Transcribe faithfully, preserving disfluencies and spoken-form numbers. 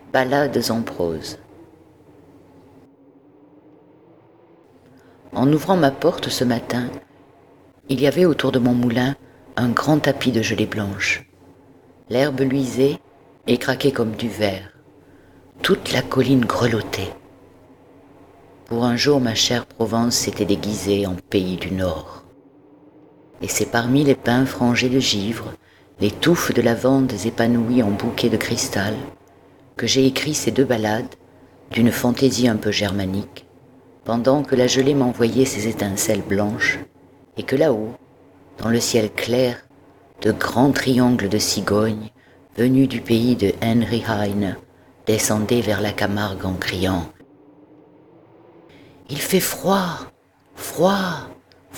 Ballades en prose. En ouvrant ma porte ce matin, il y avait autour de mon moulin un grand tapis de gelée blanche. L'herbe luisait et craquait comme du verre. Toute la colline grelottait. Pour un jour, ma chère Provence s'était déguisée en pays du Nord. Et c'est parmi les pins frangés de givre, les touffes de lavandes épanouies en bouquets de cristal, que j'ai écrit ces deux ballades, d'une fantaisie un peu germanique, pendant que la gelée m'envoyait ses étincelles blanches, et que là-haut, dans le ciel clair, de grands triangles de cigognes, venus du pays de Henry Heine, descendaient vers la Camargue en criant « Il fait froid, froid, froid !»